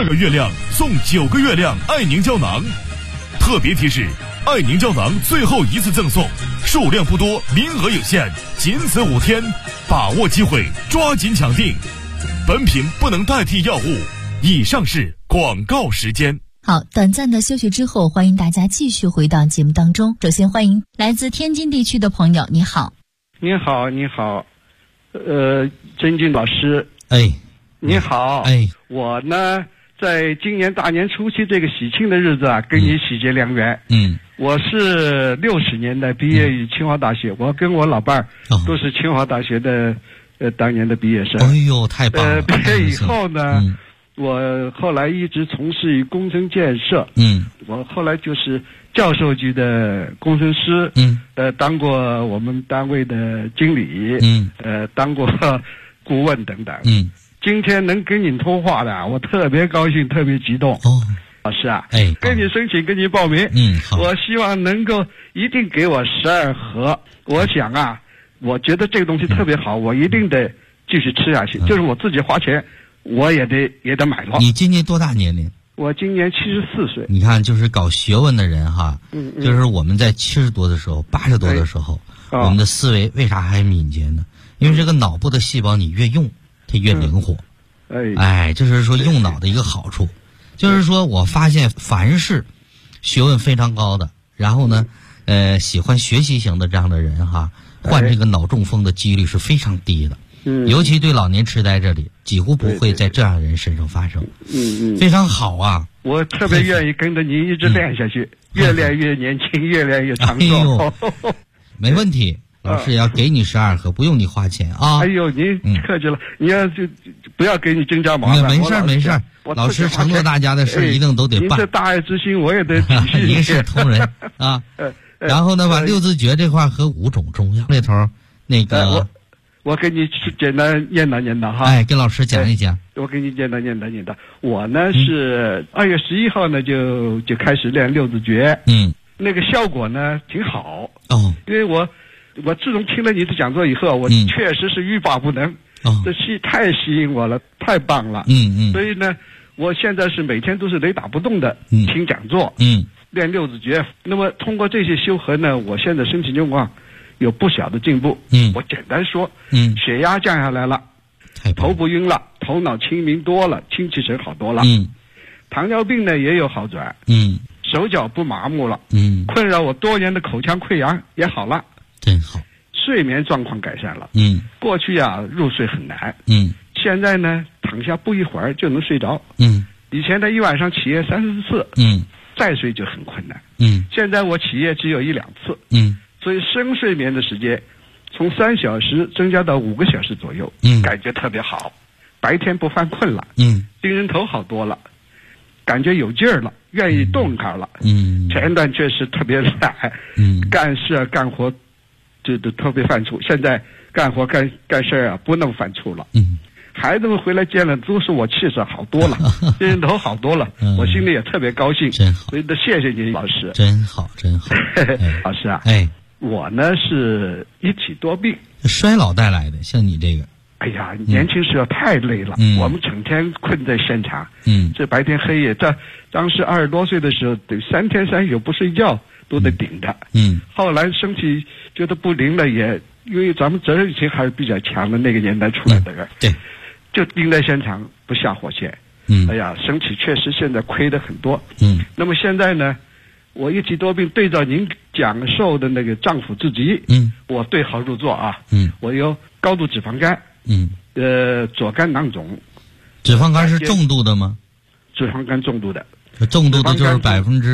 12个月亮送9个月亮爱凝胶囊。特别提示：爱凝胶囊最后一次赠送，数量不多，名额有限，仅此5天，把握机会，抓紧抢订。本品不能代替药物。以上是广告时间。 好，短暂的休息之后，欢迎大家继续回到节目当中。首先欢迎来自天津地区的朋友，你好。 你好，你好，甄俊老师。 哎， 你好。 哎， 我呢，在今年大年初七这个喜庆的日子啊，跟你喜结良缘。我是60年代毕业于清华大学，我跟我老伴儿都是清华大学的当年的毕业生。 哎呦，太棒了！ 毕业以后呢，我后来一直从事于工程建设。我后来就是教授局的工程师。当过我们单位的经理。当过顾问等等。今天能跟你通话的，我特别高兴，特别激动。老师啊，跟你申请，跟你报名。 好。 我希望能够一定给我12盒。我想啊，我觉得这个东西特别好，我一定得继续吃下去。就是我自己花钱，我也得买了。 你今年多大年龄？ 我今年74岁。 你看，就是搞学问的人哈，就是我们在70多的时候、80多的时候，我们的思维为啥还敏捷呢？因为这个脑部的细胞你越用，它越灵活。这是说用脑的一个好处。就是说我发现凡是学问非常高的，然后呢，喜欢学习型的这样的人哈，患这个脑中风的几率是非常低的。尤其对老年痴呆这里几乎不会在这样的人身上发生。非常好啊！ 我特别愿意跟着您一直练下去，越练越年轻，越练越长寿。 没问题。老师也要给你12盒，不用你花钱啊！ 哎呦，您客气了，你要就不要给你增加麻烦。 没事，老师承诺大家的事一定都得办。 您这大爱之心，我也得体恤。 一视同仁啊。然后呢，把六字诀这块和5种中药那头那个， 我给你简单念叨哈。 跟老师讲一讲。 我给你简单念叨。我呢是2月11号呢就开始练六字诀。那个效果呢挺好。因为我自从听了你的讲座以后，我确实是欲罢不能。这戏太吸引我了，太棒了。所以呢，我现在是每天都是雷打不动的听讲座。练六字诀。那么通过这些修和呢，我现在身体状况有不小的进步。我简单说，血压降下来了，头不晕了，头脑清明多了，精气神好多了。糖尿病呢也有好转。手脚不麻木了。困扰我多年的口腔溃疡也好了。 真好。 睡眠状况改善了。过去啊入睡很难。现在呢躺下不一会儿就能睡着。以前的一晚上起夜30次。再睡就很困难。现在我起夜只有1-2次。所以深睡眠的时间从3小时增加到5个小时左右。感觉特别好，白天不犯困了。精神头好多了，感觉有劲儿了，愿意动弹了。前段确实特别懒。干事干活就特别犯怵，现在干活干事啊不能犯怵了。孩子们回来见了都说我气色好多了，精神头好多了。我心里也特别高兴。 真好。 所以谢谢你老师。 真好。 老师啊，我呢是一体多病， 衰老带来的，像你这个。 哎呀，年轻时候太累了。我们整天困在现场。这白天黑夜，当时20多岁的时候，得3天3宿不睡觉都得顶着。后来身体觉得不灵了，也因为咱们责任心还是比较强的，那个年代出来的人。 对。 就盯在现场不下火线。哎呀，身体确实现在亏得很多。那么现在呢，我一体多病对照您讲授的那个脏腑之疾。我对号入座啊。我有高度脂肪肝。左肝囊肿。 脂肪肝是重度的吗？ 脂肪肝重度的。 重度的就是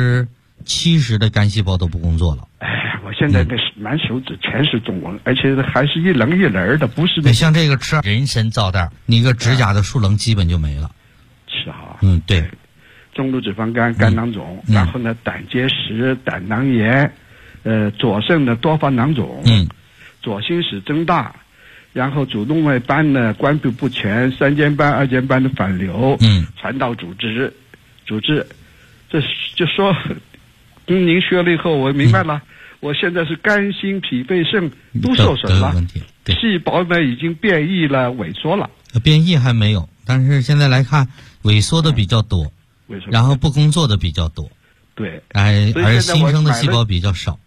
70%的肝细胞都不工作了。 我现在那满手指全是肿纹，而且还是一棱一棱的，不是那。 像这个吃人参皂袋，你一个指甲的树棱基本就没了。 是啊。 对。 中度脂肪肝、肝囊肿，然后呢胆结石、胆囊炎，左肾的多发囊肿，左心室增大，然后主动脉斑呢关闭不全，三尖斑、二尖斑的反流，传导组织，这就说。您学了以后，我明白了。我现在是肝、心、脾、肺、肾都受损了，细胞呢已经变异了、萎缩了。 变异还没有， 但是现在来看，萎缩的比较多，然后不工作的比较多。 对， 而新生的细胞比较少。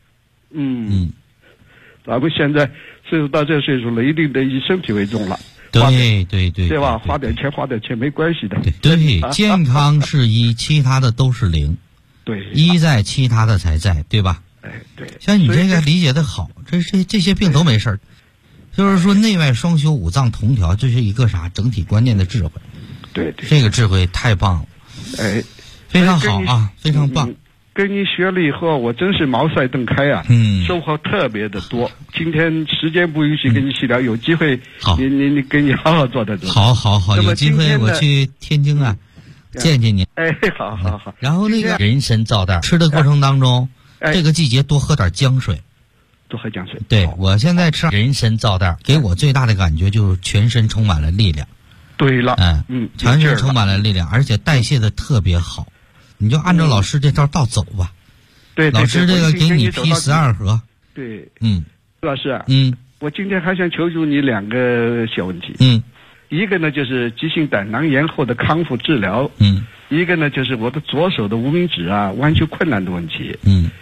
咱们现在岁数到这岁数了，一定得以身体为重了。 对吧？花点钱没关系的。 对，健康是一，其他的都是零。 对， 一在，其他的才在，对吧？ 对。 像你这个理解的好，这些病都没事儿。就是说内外双修，五脏同调，这是一个整体观念的智慧。 对， 这个智慧太棒了。非常好啊，非常棒。 跟你学了以后，我真是茅塞顿开啊！收获特别的多。今天时间不允许跟你细聊，有机会你跟你好好坐在这。 好，有机会我去天津啊，见见您。 好。 然后那个人参皂袋吃的过程当中，这个季节多喝点姜水。 多喝姜水。 对，我现在吃人参皂袋，给我最大的感觉就是全身充满了力量。 对了， 全身充满了力量，而且代谢的特别好。你就按照老师这招倒走吧。 对， 老师这个给你批12盒。 对，老师啊，我今天还想求助你2个小问题。一个呢就是急性胆囊炎后的康复治疗。一个呢就是我的左手的无名指啊弯曲困难的问题。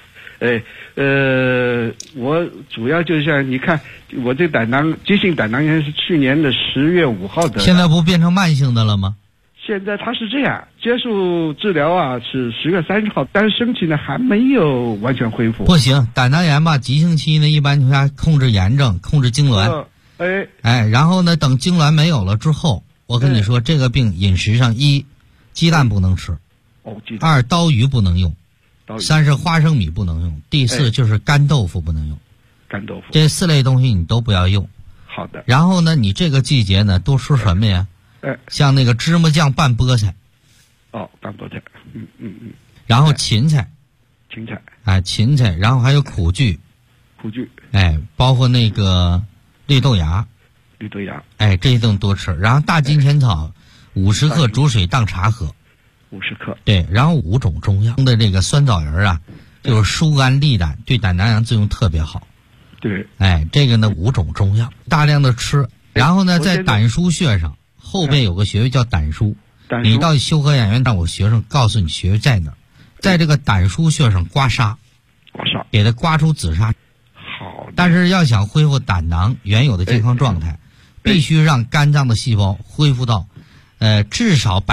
我主要就像你看，我这急性胆囊炎是去年的10月5号的。 现在不变成慢性的了吗？ 现在它是这样，结束治疗啊是10月30号，但是身体呢还没有完全恢复。 不行，胆囊炎吧，急性期呢一般情况下控制炎症，控制痉挛。然后呢，等痉挛没有了之后，我跟你说，这个病饮食上1，鸡蛋不能吃；2，刀鱼不能用；3是花生米不能用；第4就是干豆腐不能用。 干豆腐这4类东西你都不要用。 好的。 然后呢，你这个季节呢多吃什么呀？像那个芝麻酱拌菠菜。 拌菠菜。 然后芹菜。芹菜，然后还有苦苣。包括那个绿豆芽。这些东西多吃。然后大金钱草50克煮水当茶喝。 50克。 对，然后5种中药的这个酸枣仁啊，就是疏肝利胆，对胆囊炎作用特别好。 对。 这个呢5种中药大量的吃，然后呢在胆腧穴上。后背有个穴位叫胆腧，你到修和养院让我学生告诉你穴位在哪儿，在这个胆腧穴上刮痧，给它刮出紫砂。 好。 但是要想恢复胆囊原有的健康状态，必须让肝脏的细胞恢复到，至少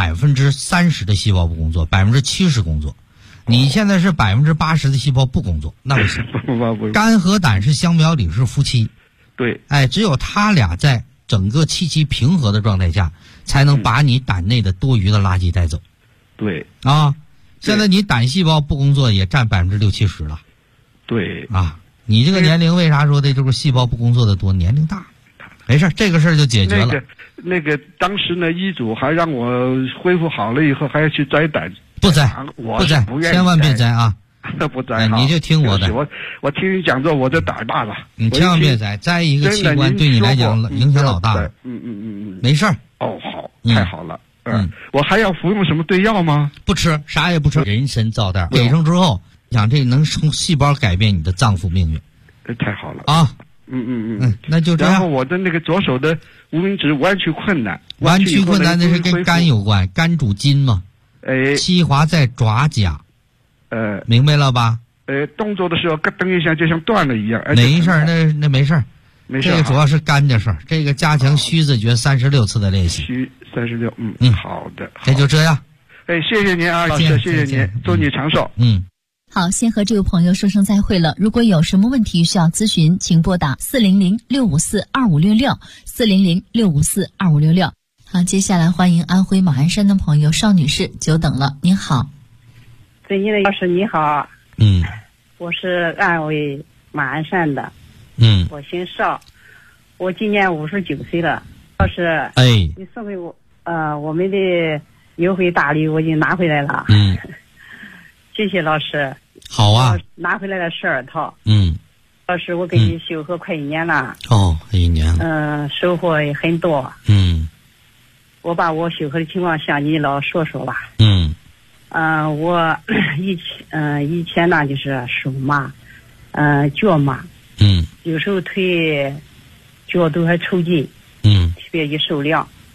30%的细胞不工作，70%工作。你现在是80%的细胞不工作，那不行。肝和胆是相表里是夫妻。 对。 只有他俩在整个气机平和的状态下，才能把你胆内的多余的垃圾带走。 对。 现在你胆细胞不工作也占60-70%了。 对。 你这个年龄为啥说的就是细胞不工作的多？年龄大。没事，这个事儿就解决了。 那个当时呢，医嘱还让我恢复好了以后还要去摘胆。 不摘，千万别摘啊！ 不摘， 你就听我的。 我听你讲座，我就胆大了。 你千万别摘一个器官对你来讲影响老大了。没事儿。 好，太好了。我还要服用什么对药吗？ 不吃，啥也不吃。人参皂袋给上之后，想这能从细胞改变你的脏腑命运。 太好了啊！那就这样。 然后我的那个左手的无名指弯曲困难， 那是跟肝有关，肝主筋嘛。七华在爪甲。明白了吧？ 动作的时候咯噔一下，就像断了一样。 没事儿，那没事儿。这个主要是肝的事儿。这个加强虚字诀36次的练习。 虚36，好的。 那就这样。 谢谢您啊，老师，谢谢您，祝你长寿。 好，先和这位朋友说声再会了。如果有什么问题需要咨询，请拨打400-654-2566，400-654-2566。好，接下来欢迎安徽马鞍山的朋友邵女士，久等了，您好。 尊敬的老师你好。我是安徽马鞍山的。我姓邵，我今年59岁了。老师，你送给我我们的优惠大礼我已经拿回来了。谢谢老师。 好啊。 拿回来了12套。老师，我跟你修合快1年了。 1年了。 收获也很多。我把我修合的情况向你老说说吧。我以前呢就是手麻，脚麻。有时候腿脚都还抽筋。特别一受凉。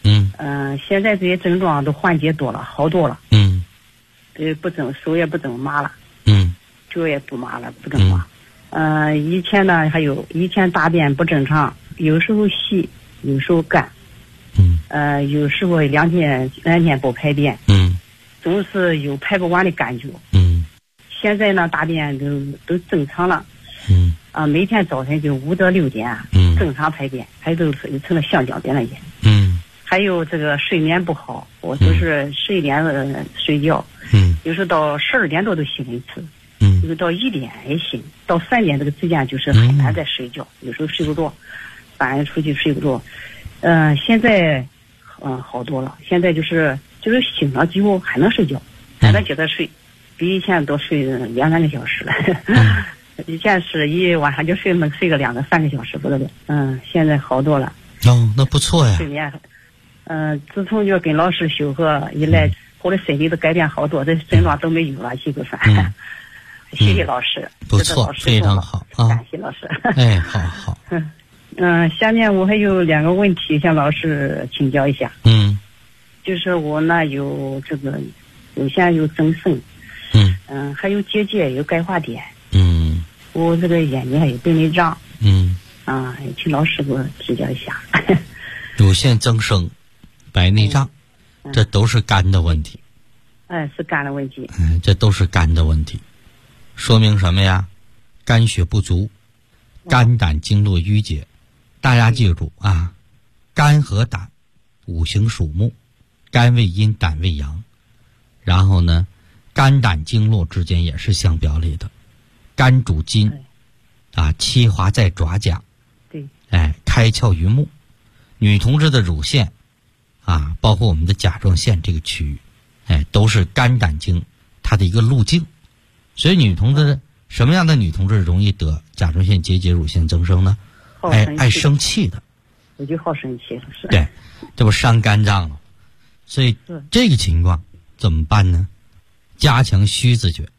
现在这些症状都缓解多了，好多了。不怎手也不怎么麻了。脚也不麻了，不怎么麻。以前呢，以前大便不正常，有时候稀，有时候干。有时候两天不排便。总是有排不完的感觉。现在呢，大便都正常了。每天早晨就5到6点，正常排便，还都是成了橡胶便了也。还有这个睡眠不好，我都是11点睡觉，有时候到12点多都醒一次，有时候到1点也醒，到3点这个之间就是很难再睡觉，有时候睡不着，半夜出去睡不着。现在好多了，现在就是醒了几乎还能睡觉，还能接着睡，比以前多睡2-3个小时了。以前是一晚上就能睡个2个3个小时不得了。现在好多了。 那不错呀。 睡眠，自从就跟老师修合以来，我的身体都改变好多，这症状都没有了，基本上。谢谢老师。 不错，非常好啊！ 感谢老师。 好。 下面我还有2个问题向老师请教一下。就是我呢有这个乳腺有增生，还有结节有钙化点，我这个眼睛还有白内障，请老师给我指教一下。 乳腺增生、白内障，这都是肝的问题。 是肝的问题。 这都是肝的问题，说明什么呀？肝血不足，肝胆经络淤结。大家记住啊，肝和胆五行属木，肝为阴，胆为阳。然后呢，肝胆经络之间也是相表里的。肝主筋，七华在爪甲， 对， 开窍于目。女同志的乳腺，包括我们的甲状腺这个区域，都是肝胆经它的一个路径。所以女同志，什么样的女同志容易得甲状腺结节、乳腺增生呢？爱生气的。 我就好生气，是。 对，这不伤肝脏了。所以这个情况怎么办呢？加强虚自觉。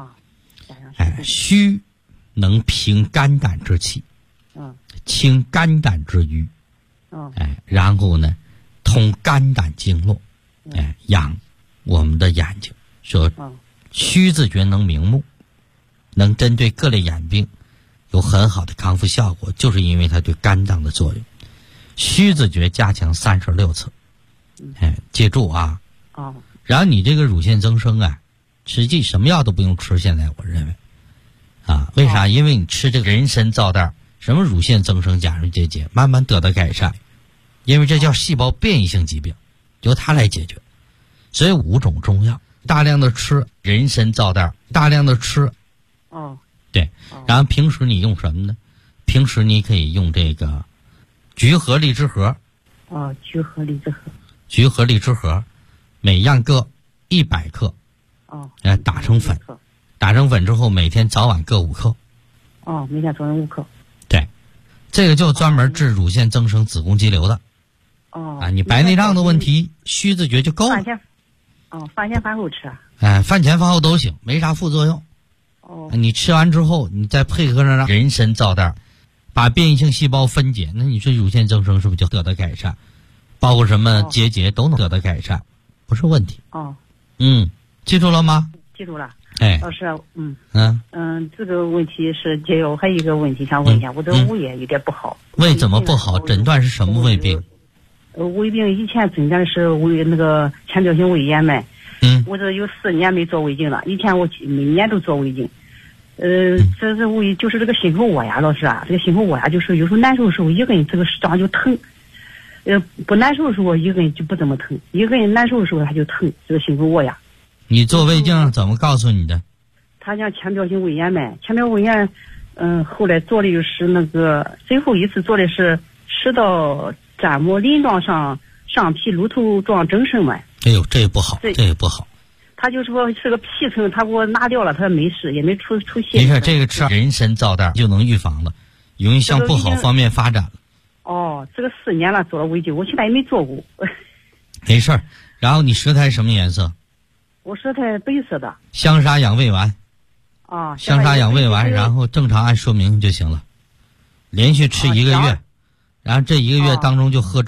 虚能平肝胆之气，清肝胆之瘀，然后呢，通肝胆经络，养我们的眼睛。说虚自觉能明目，能针对各类眼病有很好的康复效果，就是因为它对肝脏的作用。虚自觉加强36次，记住啊。然后你这个乳腺增生实际什么药都不用吃，现在我认为。为啥？因为你吃这个人参皂苷，什么乳腺增生、甲状腺结节，慢慢得到改善。因为这叫细胞变异性疾病，由它来解决。所以5种中药，大量的吃人参皂苷，大量的吃。对。然后平时你用什么呢？平时你可以用这个菊核、荔枝核。 菊核、荔枝核。 菊核、荔枝核，每样各100克。打成粉。打成粉之后，每天早晚各5克。 每天早晚5克。 对，这个就专门治乳腺增生、子宫肌瘤的。你白内障的问题，虚自觉就够了。 饭前饭后吃。 饭前饭后都行，没啥副作用。你吃完之后，你再配合上人参皂苷，把变异性细胞分解，那你说乳腺增生是不是就得到改善？包括什么结节都能得到改善，不是问题。记住了吗？ 记住了。老师，这个问题是我还有一个问题想问一下，我的胃也有点不好。 胃怎么不好？诊断是什么胃病？ 胃病以前诊断是那个浅表性胃炎脉。我这有4年没做胃镜了，以前我每年都做胃镜。这是胃就是这个心口窝呀，老师这个心口窝呀，就是有时候难受的时候一根这个掌就疼，不难受的时候一根就不怎么疼，一根难受的时候它就疼，这个心口窝呀。 你做胃镜怎么告诉你的？ 他讲浅表性胃炎脉，浅表胃炎，后来做的就是那个最后一次做的是食道粘膜鳞状上皮乳头状增生脉。 这也不好，这也不好。 他就说是个皮层，他给我拿掉了，他没事，也没出血。 没事，这个吃人参皂苷就能预防了，容易向不好方面发展了。 这个4年了做了胃镜，我现在也没做过。 没事。然后你舌苔什么颜色？ 我舌苔白色的。 香砂养胃丸。香砂养胃丸，然后正常按说明就行了。连续吃1个月，然后这1个月当中就喝粥，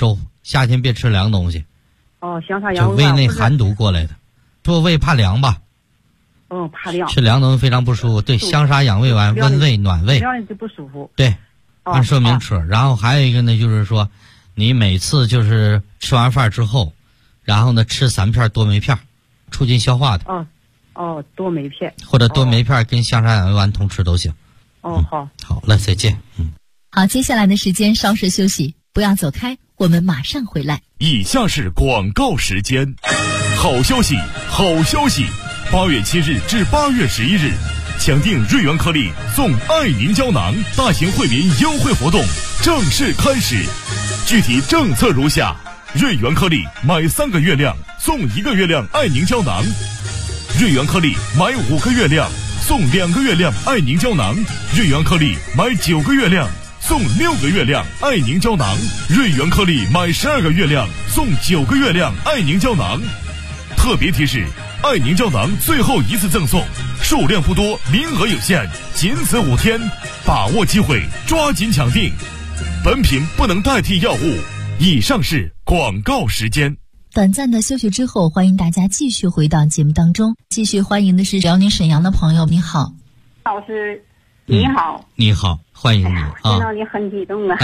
夏天别吃凉东西。 香砂羊就胃内寒毒过来的，说胃怕凉吧？ 怕凉。 吃凉东西非常不舒服。对，香砂养胃丸，温胃暖胃。 凉就不舒服。 对，按说明吃。然后还有一个呢，就是说，你每次就是吃完饭之后，然后呢吃3片多酶片，促进消化的。 多酶片。 或者多酶片跟香砂养胃丸同吃都行。 好。 好了，再见。 好，接下来的时间稍事休息，不要走开，我们马上回来。 以下是广告时间。好消息，好消息！8月7日至8月11日，抢订瑞元颗粒送爱凝胶囊大型惠民优惠活动正式开始。具体政策如下：瑞元颗粒买3个月亮送1个月亮爱凝胶囊；瑞元颗粒买5个月亮送2个月亮爱凝胶囊；瑞元颗粒买9个月亮送6个月亮爱凝胶囊；瑞元颗粒买12个月亮送9个月亮爱凝胶囊。特别提示：爱凝胶囊最后一次赠送，数量不多，名额有限，仅此5天，把握机会，抓紧抢订。本品不能代替药物。以上是广告时间。 短暂的休息之后，欢迎大家继续回到节目当中。继续欢迎的是辽宁沈阳的朋友，你好。 老师，你好。 你好，欢迎你啊！ 见到你很激动了。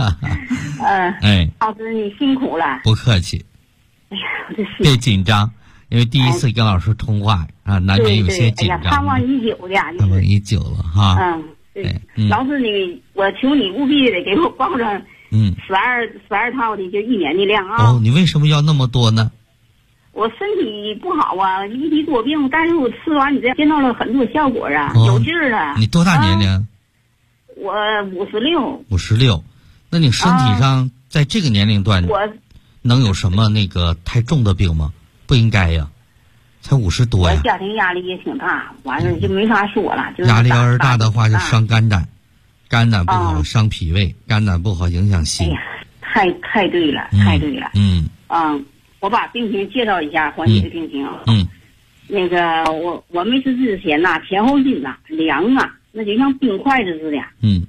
老师你辛苦了。 不客气。 哎呀，我这别紧张。因为第一次跟老师通话难免有些紧张。 盼望已久的。 盼望已久了哈。 对。老师我求你务必得给我报上12套的，就1年的量啊。 你为什么要那么多呢？ 我身体不好啊，一体多病，但是我吃完你这见到了很多效果啊，有劲儿了。 你多大年龄？ 我56。 56，那你身体上在这个年龄段，能有什么太重的病吗？不应该呀，才50多呀。 我家庭压力也挺大，完了就没法说了。 压力要是大的话，就伤肝胆，肝胆不好伤脾胃，肝胆不好影响心。 哎呀，太对了，太对了。我把病情介绍一下，缓解的病情。我没吃之前呐，前后筋呐凉啊，那就像冰块子似的。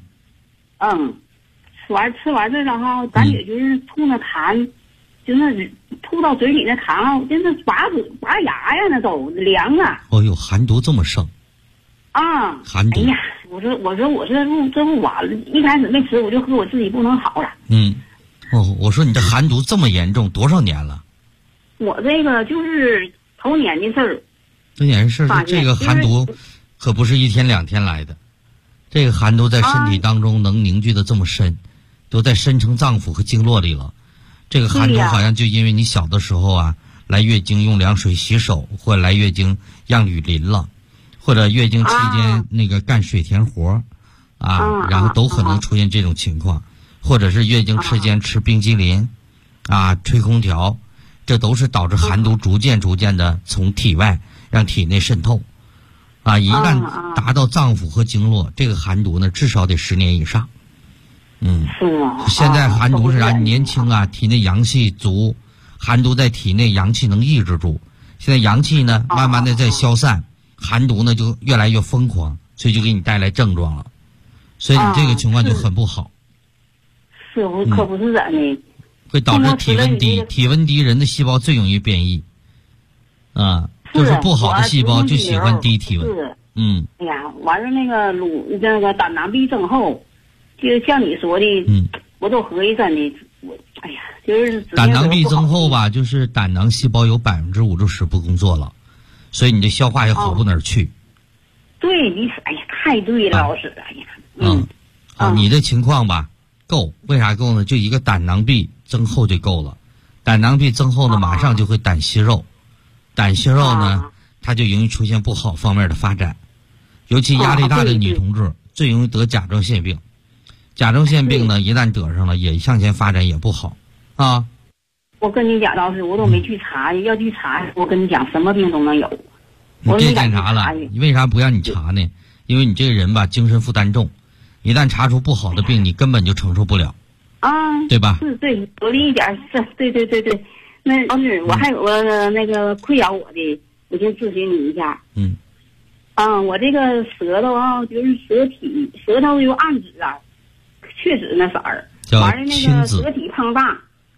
吃完这个哈，感觉就是吐那痰。就那吐到嘴里那痰，真是拔牙呀，那都凉啊！ 寒毒这么盛啊！ 寒毒！ 哎呀，我说这不完了！一开始没吃，我就和我自己不能好了。 我说你这寒毒这么严重，多少年了？ 我这个就是头年的事儿。 头年的事儿，这个寒毒可不是1天2天来的，这个寒毒在身体当中能凝聚的这么深，都在深层脏腑和经络里了。这个寒毒好像就因为你小的时候来月经用凉水洗手，或者来月经让雨淋了，或者月经期间干水田活然后都可能出现这种情况，或者是月经期间吃冰激凌吹空调，这都是导致寒毒逐渐的从体外让体内渗透一旦达到脏腑和经络，这个寒毒呢至少得10年以上。现在寒毒是啥？年轻体内阳气足，寒毒在体内阳气能抑制住。现在阳气呢，慢慢的在消散，寒毒呢就越来越疯狂，所以就给你带来症状了。所以你这个情况就很不好。 是，我可不是咋的。 会导致体温低，体温低人的细胞最容易变异。就是不好的细胞就喜欢低体温。 哎呀，完了那个胆囊壁增厚。就像你说的，我都合计真的，哎呀，就是胆囊壁增厚吧，就是胆囊细胞有5%至10%不工作了，所以你这消化也好不哪儿去。 对，你哎呀，太对了，老师，哎呀，你的情况吧，够，为啥够呢？就一个胆囊壁增厚就够了，胆囊壁增厚呢，马上就会胆息肉，胆息肉呢，它就容易出现不好方面的发展，尤其压力大的女同志最容易得甲状腺病。甲状腺病呢，一旦得上了，也向前发展也不好我跟你讲，老师，我都没去查，要去查，我跟你讲，什么病都能有。 你别检查了，为啥不让你查呢？因为你这个人吧，精神负担重，一旦查出不好的病，你根本就承受不了对吧？ 是，对，我理一点是，对。那老师，我还有个困扰我的，我先咨询你一下。我这个舌头就是舌头有暗紫确实那色儿，完了那个舌体胖大，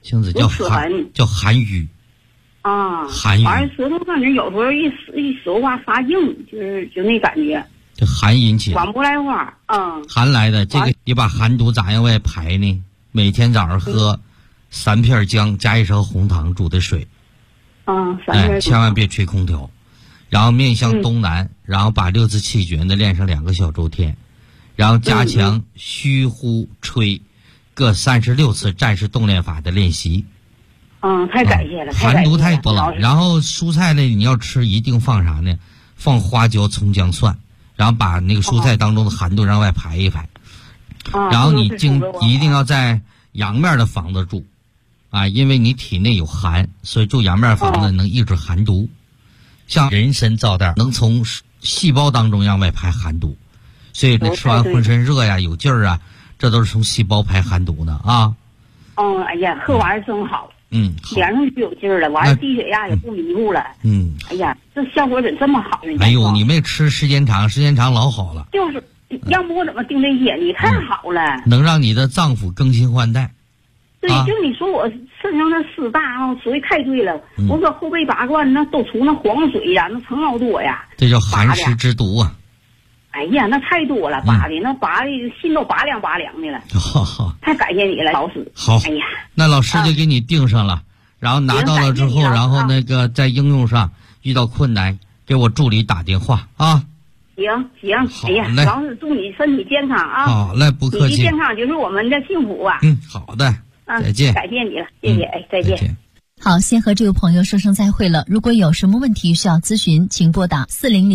青紫叫寒瘀。 啊， 寒瘀。 完了舌头感觉有时候一说话发硬，就那感觉。 这寒引起的。 管不来话， 寒来的，这个你把寒毒咋样外排呢？每天早上喝3片姜加1勺红糖煮的水。千万别吹空调，然后面向东南，然后把6字气诀呢练上2个小周天，然后加强虚呼吹各36次战士动练法的练习。 太感谢了， 寒毒太多了。然后蔬菜类你要吃一定放啥呢？放花椒、葱姜蒜，然后把那个蔬菜当中的寒毒让外排一排。然后你一定要在阳面的房子住。因为你体内有寒，所以住阳面房子能抑制寒毒。像人参皂袋能从细胞当中让外排寒毒，所以吃完浑身热呀、有劲儿啊，这都是从细胞排寒毒的啊。 哎呀，喝完真好。 好。 脸上就有劲儿了，完了低血压也不迷糊了。哎呀，这效果怎这么好呢？ 哎呦，你没吃时间长老好了。 就是，要不我怎么盯这些？你太好了。 能让你的脏腑更新换代。 对，就你说我肾上那湿大说的太对了。我搁后背拔罐那都出那黄水呀，那成老多呀。 这叫寒湿之毒啊！ 哎呀，那太多了，拔的心都拔凉拔凉的了。太感谢你了，老师。 好， 哎呀， 那老师就给你定上了，然后拿到了之后，然后那个在应用上遇到困难，给我助理打电话啊。 行，哎呀，老师祝你身体健康啊！ 好嘞，不客气。 你的健康就是我们的幸福啊！ 好的。再见， 感谢你了，谢谢，再见。 好，先和这位朋友说声再会了。如果有什么问题需要咨询，请拨打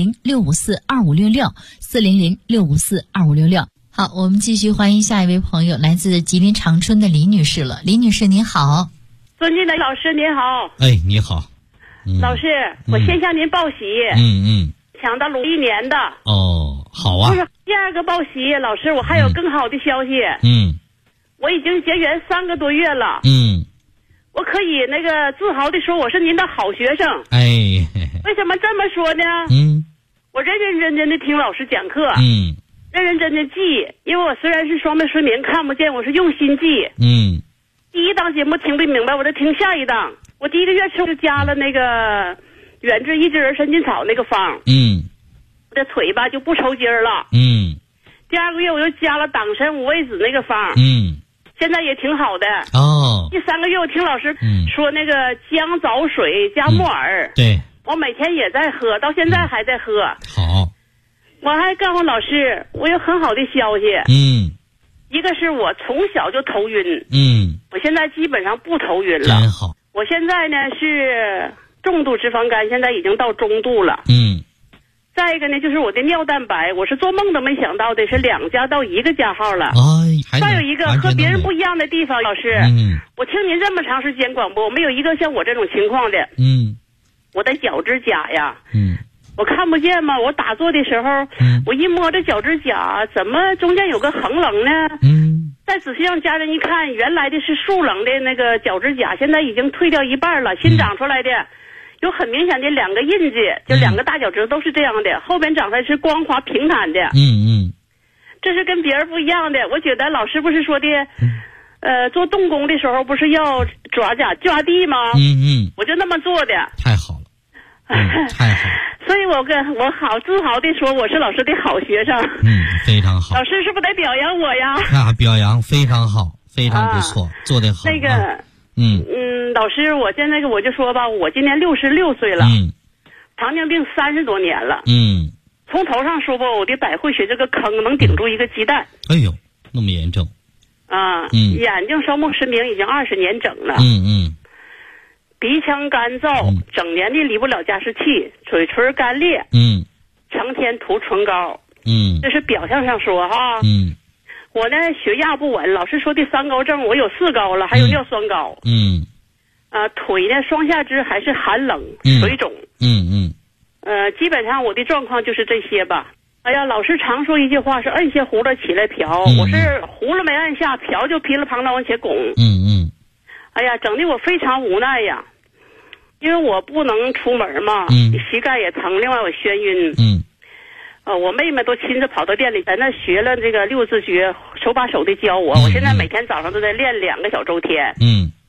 400-654-2566，400-654-2566。好，我们继续欢迎下一位朋友，来自吉林长春的李女士了。李女士您好。 尊敬的老师您好。 你好。 老师，我先向您报喜。抢到51年的。 好啊。 不是第2个报喜，老师，我还有更好的消息。我已经结缘3个多月了。我可以那个自豪的说我是您的好学生。为什么这么说呢？我认认真真的听老师讲课。认认真真记，因为我虽然是双目失明看不见，我是用心记。第1档节目听不明白，我就听下一档。我第1个月吃就加了那个远志益智仁参金草那个方。我的腿吧就不抽筋了。第2个月我又加了党参五味子那个方。现在也挺好的。第3个月我听老师说那个姜枣水加木耳。 对， 我每天也在喝，到现在还在喝。 好， 我还告诉老师我有很好的消息。一个是我从小就头晕。我现在基本上不头晕了。 真好。 我现在呢是重度脂肪肝，现在已经到中度了。再一个呢，就是我的尿蛋白，我是做梦都没想到的，是2加到1个加号了。再有一个和别人不一样的地方，老师，我听您这么长时间广播，我没有一个像我这种情况的。我的脚趾甲呀，我看不见嘛，我打坐的时候，我一摸这脚趾甲，怎么中间有个横棱呢？再仔细让家人一看，原来的是竖棱的那个脚趾甲，现在已经退掉一半了，新长出来的。有很明显的2个印记，就2个大脚趾头都是这样的，后边长出来是光滑平坦的。这是跟别人不一样的。我觉得老师不是说的，做动工的时候不是要抓甲抓地吗？我就那么做的。 太好了，太好了。 所以我好自豪的说我是老师的好学生。 非常好。 老师是不是得表扬我呀？ 表扬非常好，非常不错，做得好。 那个。老师，我现在我就说吧，我今年66岁了。糖尿病30多年了。从头上说吧，我的百会穴这个坑能顶住一个鸡蛋。 哎呦，那么严重。 眼睛双目失明已经20年整了。鼻腔干燥，整年的离不了加湿器，嘴唇干裂。成天涂唇膏。这是表象上说哈。我呢血压不稳，老师说的3高症我有4高了，还有尿酸高。腿呢双下肢还是寒冷水肿。基本上我的状况就是这些吧。哎呀，老师常说一句话是摁下葫芦起来瓢，我是葫芦没按下，瓢就噼里啪啦往前拱。哎呀，整的我非常无奈呀，因为我不能出门嘛，膝盖也疼，另外我眩晕。我妹妹都亲自跑到店里，在那学了这个6字诀，手把手的教我。我现在每天早上都在练2个小周天。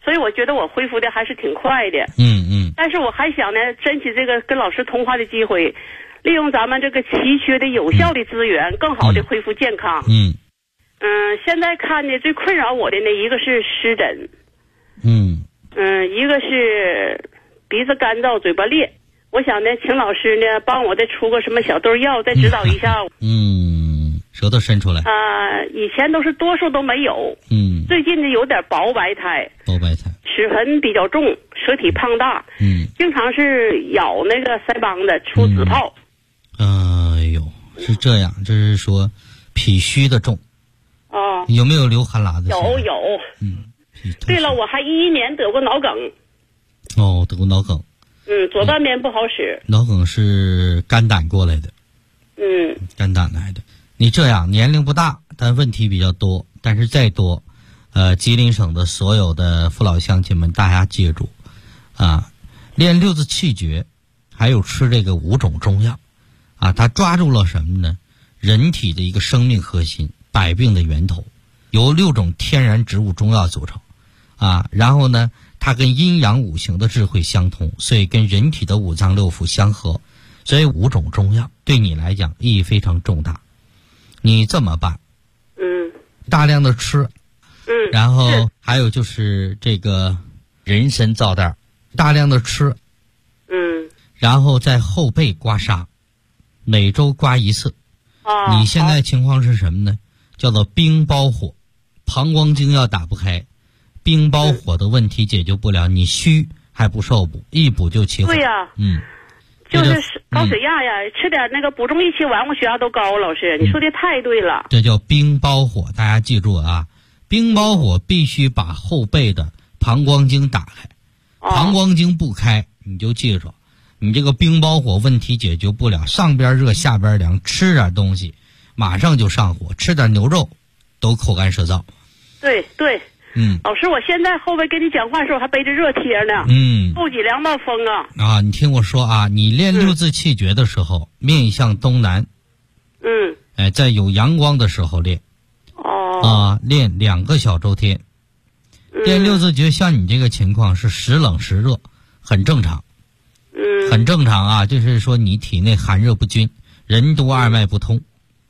所以我觉得我恢复的还是挺快的。但是我还想呢，珍惜这个跟老师通话的机会，利用咱们这个奇缺的有效的资源，更好的恢复健康。现在看呢，最困扰我的呢，一个是湿疹，一个是鼻子干燥、嘴巴裂。我想呢，请老师呢帮我再出个什么小豆药，再指导一下。 舌头伸出来。 以前多数都没有。最近呢有点薄白苔。齿痕比较重，舌体胖大。经常是咬那个腮帮子出紫泡。 是这样，就是说脾虚的重。有没有流汗喇子？ 有。对了，我还11年得过脑梗。 得过脑梗。 左半边不好使。 脑梗是肝胆过来的。肝胆来的。你这样年龄不大，但问题比较多。但是再多，吉林省的所有的父老乡亲们，大家记住，练六字气诀，还有吃这个5种中药，它抓住了什么呢？人体的一个生命核心，百病的源头，由6种天然植物中药组成，然后呢，它跟阴阳五行的智慧相通，所以跟人体的5脏6腑相合，所以5种中药对你来讲意义非常重大。你这么办？大量的吃，然后还有就是这个人参皂袋，大量的吃，然后在后背刮痧，每周刮1次。你现在情况是什么呢？叫做冰包火，膀胱经要打不开，冰包火的问题解决不了，你虚还不受补，一补就起火。 对呀，就是高血压呀，吃点那个补中益气丸，我血压都高。老师，你说的太对了。 这叫冰包火，大家记住冰包火必须把后背的膀胱经打开，膀胱经不开，你就记住，你这个冰包火问题解决不了，上边热下边凉，吃点东西马上就上火，吃点牛肉都口干舌燥。 对。老师，我现在后背跟你讲话的时候还背着热贴呢。后脊梁冒风你听我说你练六字气诀的时候，面向东南。在有阳光的时候练。练2个小周天。练六字诀，像你这个情况是时冷时热，很正常。很正常就是说你体内寒热不均，任督二脉不通。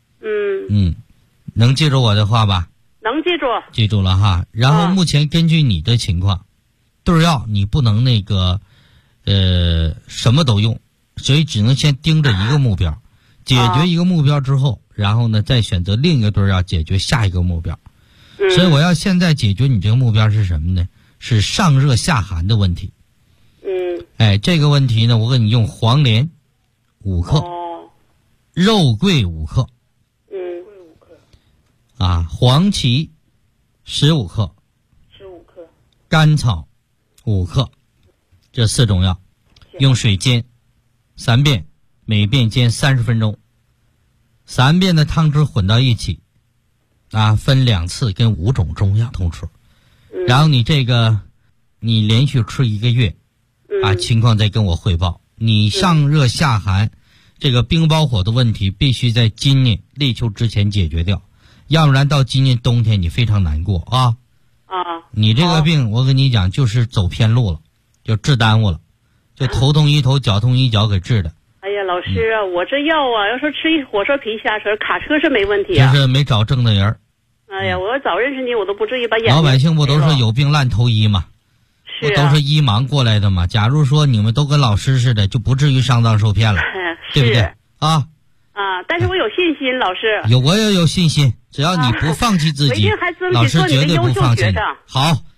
能记住我的话吧？ 能记住。 记住了然后目前根据你的情况，对药你不能什么都用，所以只能先盯着一个目标，解决一个目标之后，然后呢再选择另一个对药解决下一个目标。所以我要现在解决你这个目标是什么呢？是上热下寒的问题。这个问题呢，我给你用黄连5克，肉桂5克，黄芪15克，甘草5克，这4种药，用水煎3遍，每遍煎30分钟，3遍的汤汁混到一起，分2次跟5种中药同吃，然后你连续吃1个月，情况再跟我汇报。你上热下寒，这个冰包火的问题必须在今年立秋之前解决掉，要不然到今年冬天你非常难过你这个病我跟你讲就是走偏路了，就治耽误了，就头痛一头脚痛一脚给治的。 哎呀，老师我这药要说吃一火车皮下车卡车是没问题就是没找正的人。 哎呀，我要早认识你，我都不至于把眼。 老百姓不都是有病烂投医吗？不都是医盲过来的吗？假如说你们都跟老师似的，就不至于上当受骗了，对不对但是我有信心，老师。 我也有信心，只要你不放弃自己，老师绝对不放弃。好。